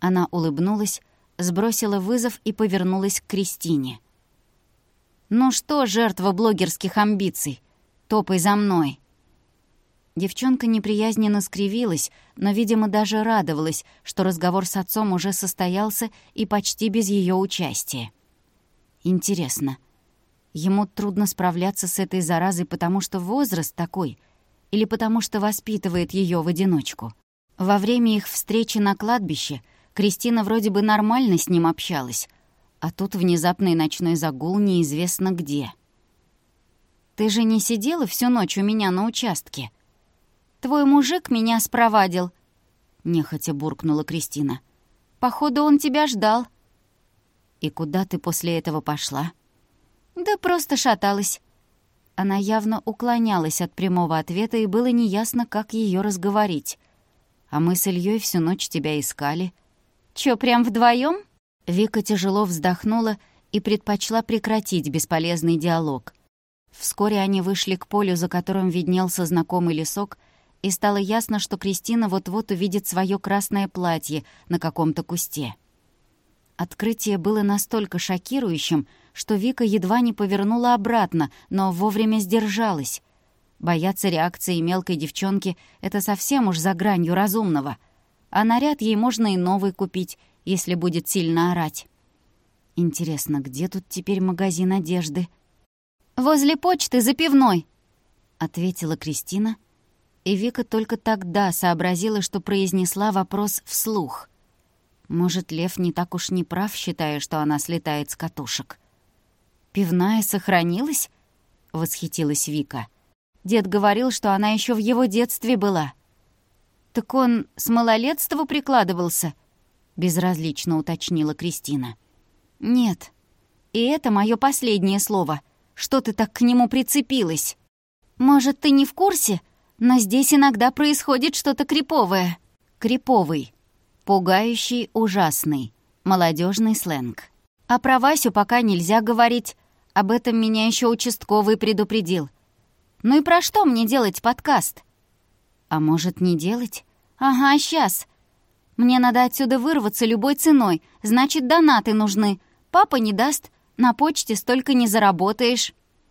Она улыбнулась, сбросила вызов и повернулась к Кристине. «Ну что, жертва блогерских амбиций? Топай за мной!» Девчонка неприязненно скривилась, но, видимо, даже радовалась, что разговор с отцом уже состоялся и почти без ее участия. Интересно, ему трудно справляться с этой заразой, потому что возраст такой, или потому что воспитывает ее в одиночку? Во время их встречи на кладбище Кристина вроде бы нормально с ним общалась, а тут внезапный ночной загул неизвестно где. «Ты же не сидела всю ночь у меня на участке? Твой мужик меня спровадил», — нехотя буркнула Кристина. «Походу, он тебя ждал». «И куда ты после этого пошла?» «Да просто шаталась». Она явно уклонялась от прямого ответа, и было неясно, как ее разговорить. «А мы с Ильей всю ночь тебя искали». «Чё, прям вдвоем? Вика тяжело вздохнула и предпочла прекратить бесполезный диалог. Вскоре они вышли к полю, за которым виднелся знакомый лесок, и стало ясно, что Кристина вот-вот увидит своё красное платье на каком-то кусте. Открытие было настолько шокирующим, что Вика едва не повернула обратно, но вовремя сдержалась. Бояться реакции мелкой девчонки — это совсем уж за гранью разумного. А наряд ей можно и новый купить, если будет сильно орать. Интересно, где тут теперь магазин одежды? «Возле почты, за пивной», — ответила Кристина, и Вика только тогда сообразила, что произнесла вопрос вслух. Может, Лев не так уж не прав, считая, что она слетает с катушек. «Пивная сохранилась?» — восхитилась Вика. «Дед говорил, что она еще в его детстве была». «Так он с малолетства прикладывался?» — безразлично уточнила Кристина. «Нет. И это мое последнее слово. Что ты так к нему прицепилась? Может, ты не в курсе, но здесь иногда происходит что-то криповое». «Криповый. Пугающий, ужасный. Молодежный сленг. А про Васю пока нельзя говорить. Об этом меня еще участковый предупредил. Ну и про что мне делать подкаст?» «А может, не делать?» «Ага, сейчас. Мне надо отсюда вырваться любой ценой, значит, донаты нужны. Папа не даст, на почте столько не заработаешь».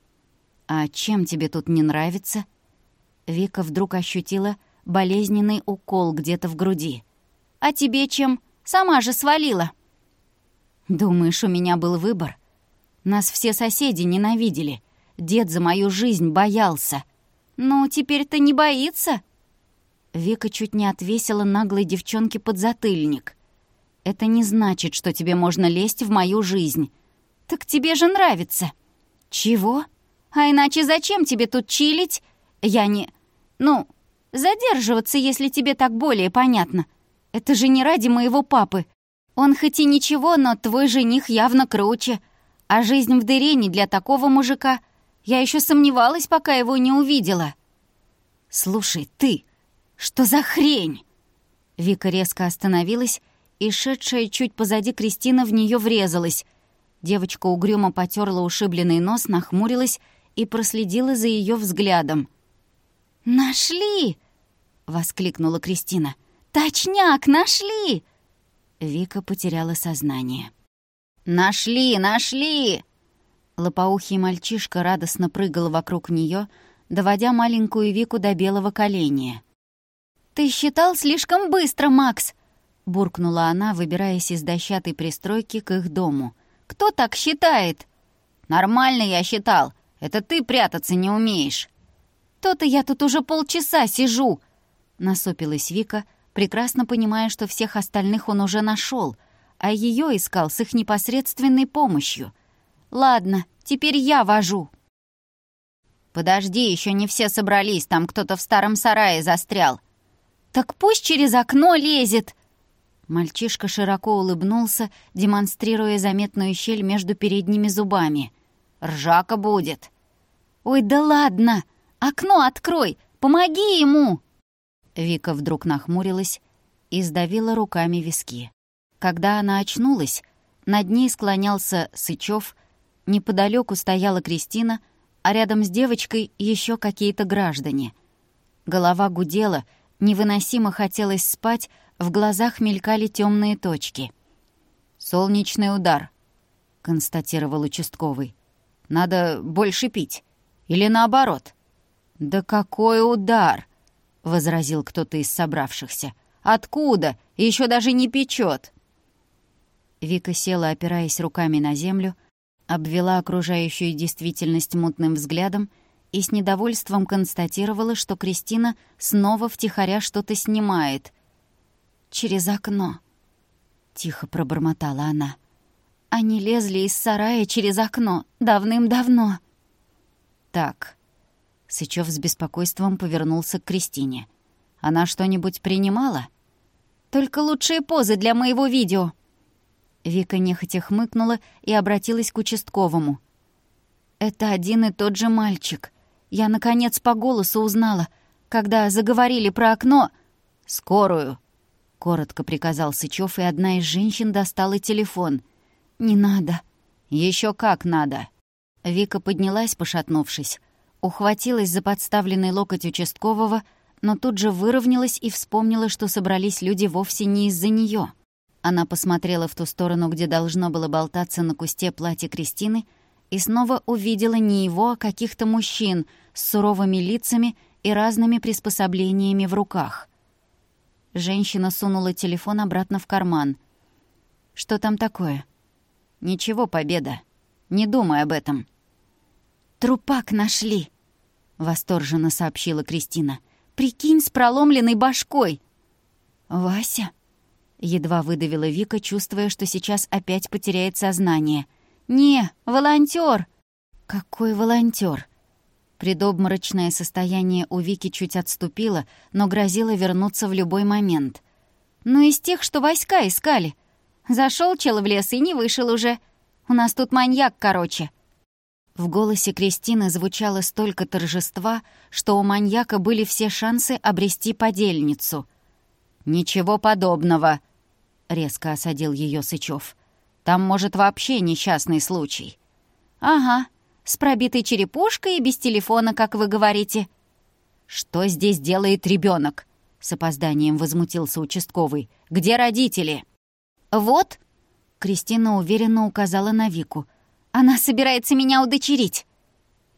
«А чем тебе тут не нравится?» Вика вдруг ощутила болезненный укол где-то в груди. «А тебе чем? Сама же свалила». «Думаешь, у меня был выбор? Нас все соседи ненавидели. Дед за мою жизнь боялся». «Ну, теперь-то не боится?» Вика чуть не отвесила наглой девчонке подзатыльник. «Это не значит, что тебе можно лезть в мою жизнь». «Так тебе же нравится». «Чего? А иначе зачем тебе тут чилить? Я не... Ну, задерживаться, если тебе так более понятно. Это же не ради моего папы. Он хоть и ничего, но твой жених явно круче. А жизнь в дыре не для такого мужика. Я еще сомневалась, пока его не увидела». «Слушай, ты, что за хрень?» Вика резко остановилась, и шедшая чуть позади Кристина в нее врезалась. Девочка угрюмо потерла ушибленный нос, нахмурилась и проследила за ее взглядом. «Нашли!» — воскликнула Кристина. «Точняк, нашли!» Вика потеряла сознание. «Нашли, нашли!» Лопоухий мальчишка радостно прыгал вокруг нее, доводя маленькую Вику до белого коленя. «Ты считал слишком быстро, Макс!» — буркнула она, выбираясь из дощатой пристройки к их дому. «Кто так считает?» «Нормально я считал. Это ты прятаться не умеешь». «То-то я тут уже полчаса сижу!» — насупилась Вика, прекрасно понимая, что всех остальных он уже нашел, а ее искал с их непосредственной помощью. «Ладно, теперь я вожу». «Подожди, еще не все собрались, там кто-то в старом сарае застрял». «Так пусть через окно лезет!» Мальчишка широко улыбнулся, демонстрируя заметную щель между передними зубами. «Ржака будет!» «Ой, да ладно! Окно открой! Помоги ему!» Вика вдруг нахмурилась и сдавила руками виски. Когда она очнулась, над ней склонялся Сычев, неподалеку стояла Кристина, а рядом с девочкой еще какие-то граждане. Голова гудела, невыносимо хотелось спать, в глазах мелькали темные точки. «Солнечный удар», — констатировал участковый. «Надо больше пить. Или наоборот». «Да какой удар!» — возразил кто-то из собравшихся. «Откуда? Еще даже не печет!» Вика села, опираясь руками на землю, обвела окружающую действительность мутным взглядом и с недовольством констатировала, что Кристина снова втихаря что-то снимает. «Через окно», — тихо пробормотала она. «Они лезли из сарая через окно давным-давно». «Так». Сычёв с беспокойством повернулся к Кристине. «Она что-нибудь принимала?» «Только лучшие позы для моего видео». Вика нехотя хмыкнула и обратилась к участковому. «Это один и тот же мальчик. Я, наконец, по голосу узнала, когда заговорили про окно...» «Скорую!» — коротко приказал Сычёв, и одна из женщин достала телефон. «Не надо». «Ещё как надо!» Вика поднялась, пошатнувшись, ухватилась за подставленный локоть участкового, но тут же выровнялась и вспомнила, что собрались люди вовсе не из-за неё. Она посмотрела в ту сторону, где должно было болтаться на кусте платье Кристины, и снова увидела не его, а каких-то мужчин с суровыми лицами и разными приспособлениями в руках. Женщина сунула телефон обратно в карман. «Что там такое?» «Ничего, Победа. Не думай об этом». «Трупак нашли», — восторженно сообщила Кристина. «Прикинь, с проломленной башкой». «Вася?» — едва выдавила Вика, чувствуя, что сейчас опять потеряет сознание. «Не, волонтёр!» «Какой волонтёр?» Предобморочное состояние у Вики чуть отступило, но грозило вернуться в любой момент. «Ну, из тех, что войска искали. Зашёл чел в лес и не вышел уже. У нас тут маньяк, короче». В голосе Кристины звучало столько торжества, что у маньяка были все шансы обрести подельницу. «Ничего подобного», — резко осадил её Сычёв. «Там, может, вообще несчастный случай». «Ага, с пробитой черепушкой и без телефона, как вы говорите». «Что здесь делает ребёнок?» — с опозданием возмутился участковый. «Где родители?» «Вот», — Кристина уверенно указала на Вику. «Она собирается меня удочерить».